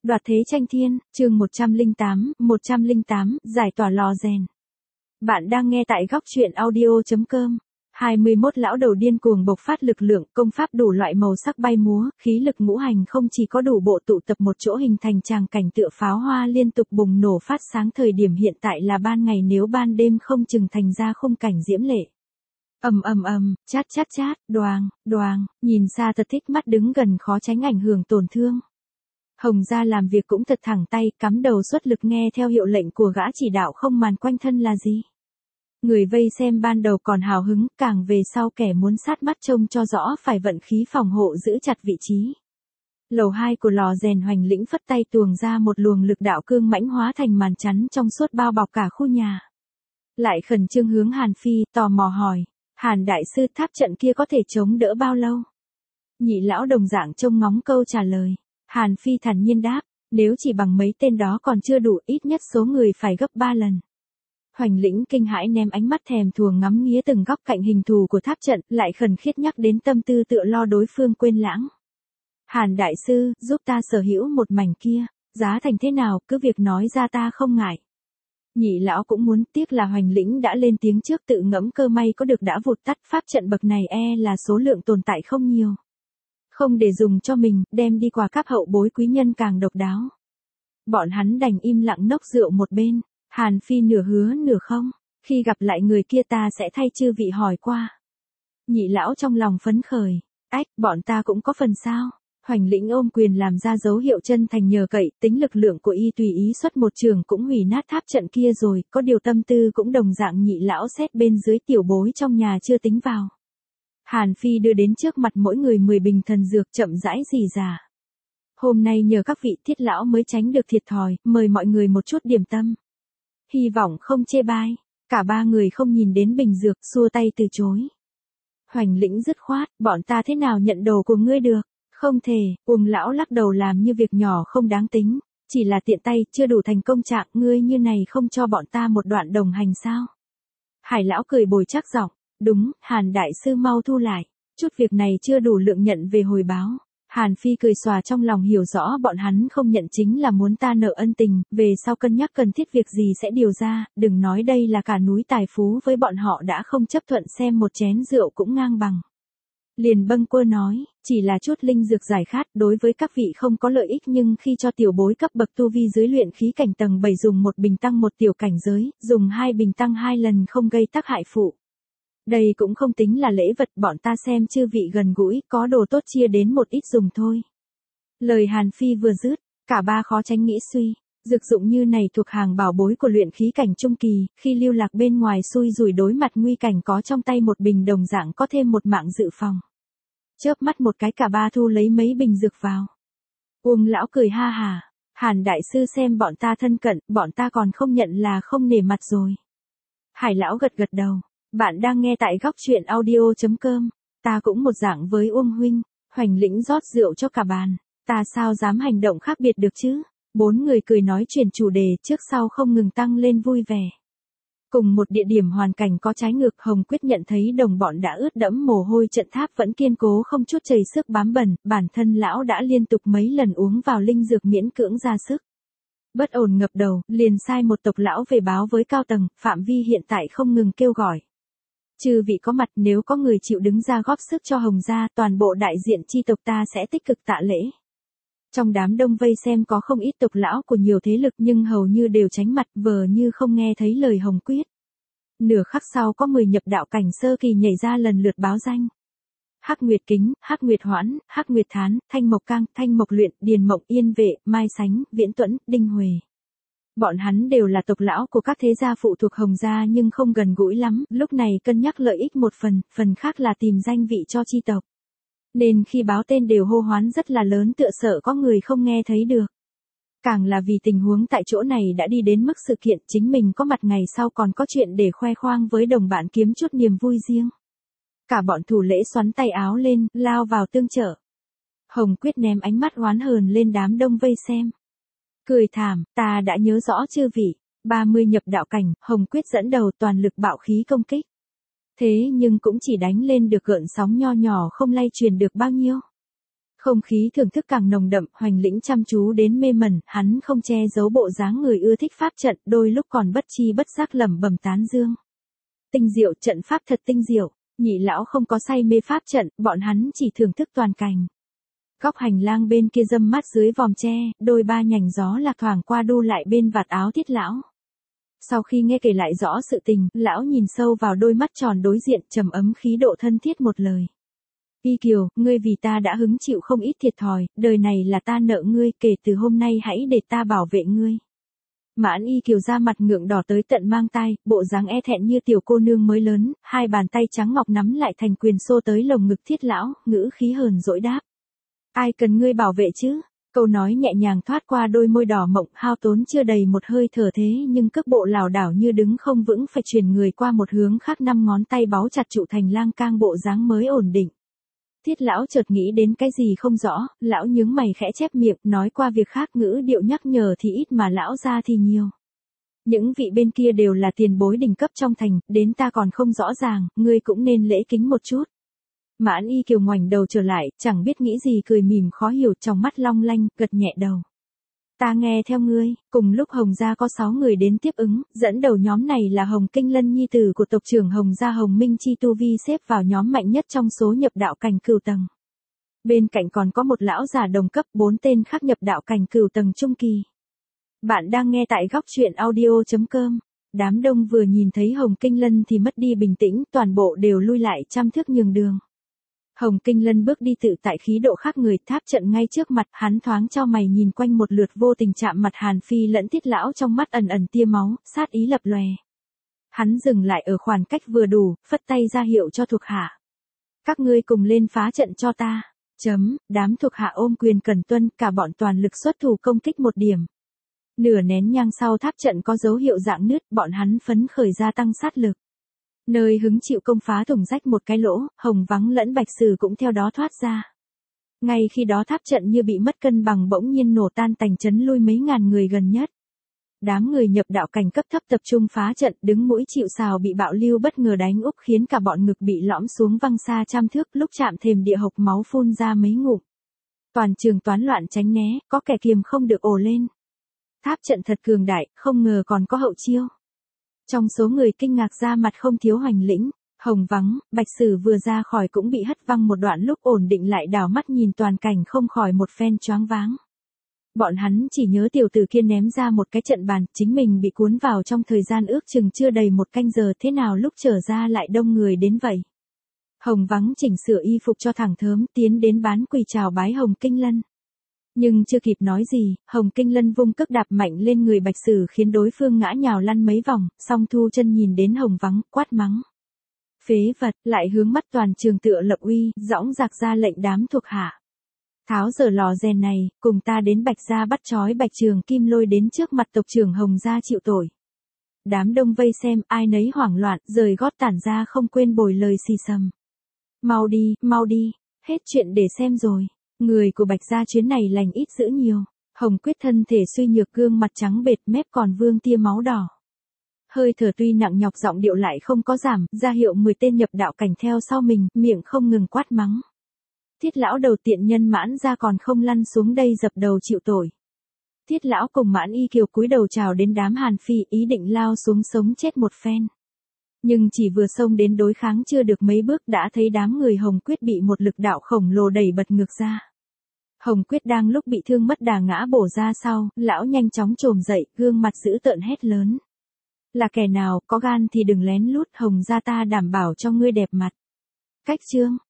Đoạt thế tranh thiên, chương 108, giải tỏa lò rèn. Bạn đang nghe tại góc truyện audio.com. 21 lão đầu điên cuồng bộc phát lực lượng, công pháp đủ loại màu sắc bay múa, khí lực ngũ hành không chỉ có đủ bộ tụ tập một chỗ hình thành tràng cảnh tựa pháo hoa liên tục bùng nổ phát sáng. Thời điểm hiện tại là ban ngày, nếu ban đêm không chừng thành ra khung cảnh diễm lệ. Chát, đoàng, nhìn xa thật thích, mắt đứng gần khó tránh ảnh hưởng tổn thương. Hồng gia làm việc cũng thật thẳng tay, cắm đầu xuất lực nghe theo hiệu lệnh của gã chỉ đạo, không màn quanh thân là gì. Người vây xem ban đầu còn hào hứng, càng về sau kẻ muốn sát mắt trông cho rõ phải vận khí phòng hộ giữ chặt vị trí. Lầu 2 của lò rèn Hoành Lĩnh phất tay tuồng ra một luồng lực đạo cương mãnh hóa thành màn chắn trong suốt bao bọc cả khu nhà. Lại khẩn trương hướng Hàn Phi, tò mò hỏi, Hàn đại sư, tháp trận kia có thể chống đỡ bao lâu? Nhị lão đồng dạng trông ngóng câu trả lời. Hàn Phi thản nhiên đáp, nếu chỉ bằng mấy tên đó còn chưa đủ, ít nhất số người phải gấp 3 lần. Hoành Lĩnh kinh hãi ném ánh mắt thèm thuồng ngắm nghía từng góc cạnh hình thù của tháp trận, lại khẩn khiết nhắc đến tâm tư tựa lo đối phương quên lãng. Hàn đại sư, giúp ta sở hữu một mảnh kia, giá thành thế nào, cứ việc nói ra ta không ngại. Nhị lão cũng muốn, tiếc là Hoành Lĩnh đã lên tiếng trước, tự ngẫm cơ may có được đã vụt tắt, pháp trận bậc này là số lượng tồn tại không nhiều. Không để dùng cho mình, đem đi quà cáp hậu bối quý nhân càng độc đáo. Bọn hắn đành im lặng nốc rượu một bên. Hàn Phi nửa hứa nửa không, khi gặp lại người kia ta sẽ thay chư vị hỏi qua. Nhị lão trong lòng phấn khởi, bọn ta cũng có phần sao. Hoành Lĩnh ôm quyền làm ra dấu hiệu chân thành nhờ cậy, tính lực lượng của y tùy ý xuất một trường cũng hủy nát tháp trận kia rồi, có điều tâm tư cũng đồng dạng. Nhị lão xét bên dưới tiểu bối trong nhà chưa tính vào. Hàn Phi đưa đến trước mặt mỗi người 10 bình thần dược, chậm rãi rỉ rả. Hôm nay nhờ các vị Thiết lão mới tránh được thiệt thòi, mời mọi người một chút điểm tâm. Hy vọng không chê bai. Cả ba người không nhìn đến bình dược, xua tay từ chối. Hoành Lĩnh dứt khoát, bọn ta thế nào nhận đồ của ngươi được? Không thể. Uông lão lắc đầu làm như việc nhỏ không đáng tính, chỉ là tiện tay, chưa đủ thành công trạng. Ngươi như này không cho bọn ta một đoạn đồng hành sao? Hải lão cười bồi chắc giọng, đúng, Hàn đại sư mau thu lại, chút việc này chưa đủ lượng nhận về hồi báo. Hàn Phi cười xòa, trong lòng hiểu rõ bọn hắn không nhận chính là muốn ta nợ ân tình, về sau cân nhắc cần thiết việc gì sẽ điều ra, đừng nói đây là cả núi tài phú, với bọn họ đã không chấp thuận xem một chén rượu cũng ngang bằng. Liền bâng quơ nói, chỉ là chút linh dược giải khát, đối với các vị không có lợi ích, nhưng khi cho tiểu bối cấp bậc tu vi dưới luyện khí cảnh tầng 7 dùng một bình tăng một tiểu cảnh giới, dùng 2 bình tăng 2 lần không gây tác hại phụ. Đây cũng không tính là lễ vật, bọn ta xem chư vị gần gũi, có đồ tốt chia đến một ít dùng thôi. Lời Hàn Phi vừa dứt, cả ba khó tránh nghĩ suy, dược dụng như này thuộc hàng bảo bối của luyện khí cảnh trung kỳ, khi lưu lạc bên ngoài xui rủi đối mặt nguy cảnh, có trong tay một bình đồng dạng có thêm một mạng dự phòng. Chớp mắt một cái cả ba thu lấy mấy bình dược vào. Uông lão cười ha hà, Hàn đại sư xem bọn ta thân cận, bọn ta còn không nhận là không nể mặt rồi. Hải lão gật gật đầu. Bạn đang nghe tại góc truyện audio.com. Ta cũng một dạng với Uông huynh. Hoành Lĩnh rót rượu cho cả bàn. Ta sao dám hành động khác biệt được chứ? Bốn người cười nói chuyển chủ đề, trước sau không ngừng tăng lên vui vẻ. Cùng một địa điểm hoàn cảnh có trái ngược, Hồng Quyết nhận thấy đồng bọn đã ướt đẫm mồ hôi, trận tháp vẫn kiên cố không chút chảy sức bám bẩn, bản thân lão đã liên tục mấy lần uống vào linh dược miễn cưỡng ra sức. Bất ổn ngập đầu, liền sai một tộc lão về báo với cao tầng, phạm vi hiện tại không ngừng kêu gọi. Chư vị có mặt, nếu có người chịu đứng ra góp sức cho Hồng gia, toàn bộ đại diện chi tộc ta sẽ tích cực tạ lễ. Trong đám đông vây xem có không ít tộc lão của nhiều thế lực, nhưng hầu như đều tránh mặt, vờ như không nghe thấy lời Hồng Quyết. Nửa khắc sau có 10 nhập đạo cảnh sơ kỳ nhảy ra lần lượt báo danh. Hắc Nguyệt Kính, Hắc Nguyệt Hoãn, Hắc Nguyệt Thán, Thanh Mộc Cang, Thanh Mộc Luyện, Điền Mộng Yên Vệ, Mai Sánh, Viễn Tuẫn, Đinh Huệ. Bọn hắn đều là tộc lão của các thế gia phụ thuộc Hồng gia nhưng không gần gũi lắm, lúc này cân nhắc lợi ích một phần khác là tìm danh vị cho chi tộc. Nên khi báo tên đều hô hoán rất là lớn, tựa sợ có người không nghe thấy được. Càng là vì tình huống tại chỗ này đã đi đến mức sự kiện, chính mình có mặt ngày sau còn có chuyện để khoe khoang với đồng bạn, kiếm chút niềm vui riêng. Cả bọn thủ lễ xoắn tay áo lên, lao vào tương trợ. Hồng Quyết ném ánh mắt oán hờn lên đám đông vây xem. Cười thảm, ta đã nhớ rõ chư vị, 30 nhập đạo cảnh, Hồng Quyết dẫn đầu toàn lực bạo khí công kích. Thế nhưng cũng chỉ đánh lên được gợn sóng nho nhỏ, không lay truyền được bao nhiêu. Không khí thưởng thức càng nồng đậm, Hoành Lĩnh chăm chú đến mê mẩn, hắn không che giấu bộ dáng người ưa thích pháp trận, đôi lúc còn bất chi bất giác lẩm bẩm tán dương. Tinh diệu, trận pháp thật tinh diệu. Nhị lão không có say mê pháp trận, bọn hắn chỉ thưởng thức toàn cảnh. Góc hành lang bên kia râm mát dưới vòm tre, đôi ba nhành gió lạc thoảng qua đu lại bên vạt áo Thiết lão. Sau khi nghe kể lại rõ sự tình, lão nhìn sâu vào đôi mắt tròn đối diện, trầm ấm khí độ thân thiết một lời. Y Kiều, ngươi vì ta đã hứng chịu không ít thiệt thòi, đời này là ta nợ ngươi, kể từ hôm nay hãy để ta bảo vệ ngươi. Mãn Y Kiều ra mặt ngượng đỏ tới tận mang tai, bộ dáng e thẹn như tiểu cô nương mới lớn, hai bàn tay trắng ngọc nắm lại thành quyền xô tới lồng ngực Thiết lão, ngữ khí hờn dỗi đáp. Ai cần ngươi bảo vệ chứ? Câu nói nhẹ nhàng thoát qua đôi môi đỏ mộng, hao tốn chưa đầy một hơi thở thế nhưng cước bộ lảo đảo như đứng không vững phải chuyển người qua một hướng khác, năm ngón tay báu chặt trụ thành lang cang bộ dáng mới ổn định. Thiết lão chợt nghĩ đến cái gì không rõ, lão nhướng mày khẽ chép miệng, nói qua việc khác, ngữ điệu nhắc nhở thì ít mà lão ra thì nhiều. Những vị bên kia đều là tiền bối đỉnh cấp trong thành, đến ta còn không rõ ràng, ngươi cũng nên lễ kính một chút. Mãn Y Kiều ngoảnh đầu trở lại, chẳng biết nghĩ gì cười mỉm khó hiểu, trong mắt long lanh, gật nhẹ đầu. Ta nghe theo ngươi. Cùng lúc Hồng gia có 6 người đến tiếp ứng, dẫn đầu nhóm này là Hồng Kinh Lân nhi tử của tộc trưởng Hồng gia Hồng Minh Chi, tu vi xếp vào nhóm mạnh nhất trong số nhập đạo cảnh cửu tầng. Bên cạnh còn có một lão già đồng cấp, 4 tên khác nhập đạo cảnh cửu tầng trung kỳ. Bạn đang nghe tại góc truyện audio.com. Đám đông vừa nhìn thấy Hồng Kinh Lân thì mất đi bình tĩnh, toàn bộ đều lui lại trăm thước nhường đường. Hồng Kinh Lân bước đi tự tại, khí độ khác người, tháp trận ngay trước mặt, hắn thoáng chau mày nhìn quanh một lượt, vô tình chạm mặt Hàn Phi lẫn Thiết lão, trong mắt ẩn ẩn tia máu, sát ý lập lòe. Hắn dừng lại ở khoảng cách vừa đủ, phất tay ra hiệu cho thuộc hạ. Các ngươi cùng lên phá trận cho ta. Đám thuộc hạ ôm quyền cần tuân, cả bọn toàn lực xuất thủ công kích một điểm. Nửa nén nhang sau, tháp trận có dấu hiệu rạn nứt, bọn hắn phấn khởi gia tăng sát lực. Nơi hứng chịu công phá thủng rách một cái lỗ, Hồng Vắng lẫn Bạch Sử cũng theo đó thoát ra. Ngay khi đó tháp trận như bị mất cân bằng bỗng nhiên nổ tan tành, chấn lui mấy ngàn người gần nhất. Đám người nhập đạo cảnh cấp thấp tập trung phá trận, đứng mũi chịu sào bị bạo lưu bất ngờ đánh úp, khiến cả bọn ngực bị lõm xuống văng xa trăm thước, lúc chạm thềm địa hộc máu phun ra mấy ngụm. Toàn trường toán loạn tránh né, có kẻ kiềm không được ồ lên. Tháp trận thật cường đại, không ngờ còn có hậu chiêu. Trong số người kinh ngạc ra mặt không thiếu Hoành Lĩnh, Hồng Vắng, Bạch Sử vừa ra khỏi cũng bị hất văng một đoạn, lúc ổn định lại đảo mắt nhìn toàn cảnh không khỏi một phen choáng váng. Bọn hắn chỉ nhớ tiểu tử kia ném ra một cái trận bàn, chính mình bị cuốn vào trong thời gian ước chừng chưa đầy một canh giờ, thế nào lúc trở ra lại đông người đến vậy. Hồng Vắng chỉnh sửa y phục cho thẳng thớm, tiến đến bán quỳ chào bái Hồng Kinh Lân. Nhưng chưa kịp nói gì, Hồng Kinh Lân vung cước đạp mạnh lên người Bạch Sử khiến đối phương ngã nhào lăn mấy vòng, song thu chân nhìn đến Hồng Vắng, quát mắng. Phế vật, lại hướng mắt toàn trường tựa lập uy, dõng dạc ra lệnh đám thuộc hạ. Tháo dở lò rèn này, cùng ta đến Bạch gia bắt trói Bạch Trường Kim lôi đến trước mặt tộc trưởng Hồng gia chịu tội. Đám đông vây xem, ai nấy hoảng loạn, rời gót tản ra không quên bồi lời xì xầm. Mau đi, hết chuyện để xem rồi. Người của Bạch gia chuyến này lành ít dữ nhiều. Hồng Quyết thân thể suy nhược, gương mặt trắng bệch, mép còn vương tia máu đỏ. Hơi thở tuy nặng nhọc, giọng điệu lại không có giảm, ra hiệu 10 tên nhập đạo cảnh theo sau mình, miệng không ngừng quát mắng. Thiết lão đầu tiện nhân Mãn gia còn không lăn xuống đây dập đầu chịu tội. Thiết lão cùng Mãn Y Kiều cúi đầu chào đến đám Hàn Phi, ý định lao xuống sống chết một phen. Nhưng chỉ vừa xông đến đối kháng chưa được mấy bước đã thấy đám người Hồng Quyết bị một lực đạo khổng lồ đẩy bật ngược ra. Hồng Quyết đang lúc bị thương mất đà ngã bổ ra sau, lão nhanh chóng trồm dậy, gương mặt dữ tợn hét lớn. Là kẻ nào, có gan thì đừng lén lút, Hồng gia ta đảm bảo cho ngươi đẹp mặt. Cách chương,